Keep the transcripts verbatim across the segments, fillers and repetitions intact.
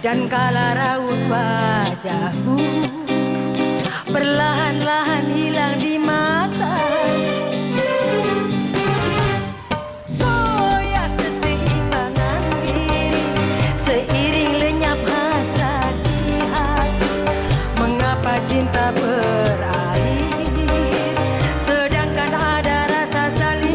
Dan kala raut wajahmu perlahan-lahan hilang di mata, goyah keseimbangan diri seiring lenyap hasrat di hati. Mengapa cinta berakhir sedangkan ada rasa saling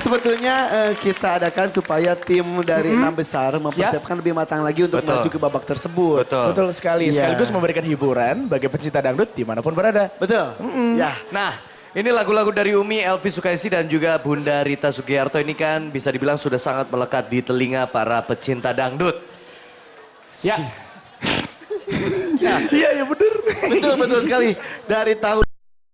sebetulnya uh, kita adakan supaya tim dari enam mm-hmm. besar mempersiapkan ya. lebih matang lagi untuk Betul. maju ke babak tersebut. Betul, Betul sekali. Ya. Sekaligus memberikan hiburan bagi pecinta dangdut dimanapun berada. Betul. Mm-hmm. Ya. Nah, ini lagu-lagu dari Umi, Elvi Sukaisi dan juga Bunda Rita Sugiarto ini kan bisa dibilang sudah sangat melekat di telinga para pecinta dangdut. Ya. Iya, ya, ya bener. Betul, betul sekali. Dari tahun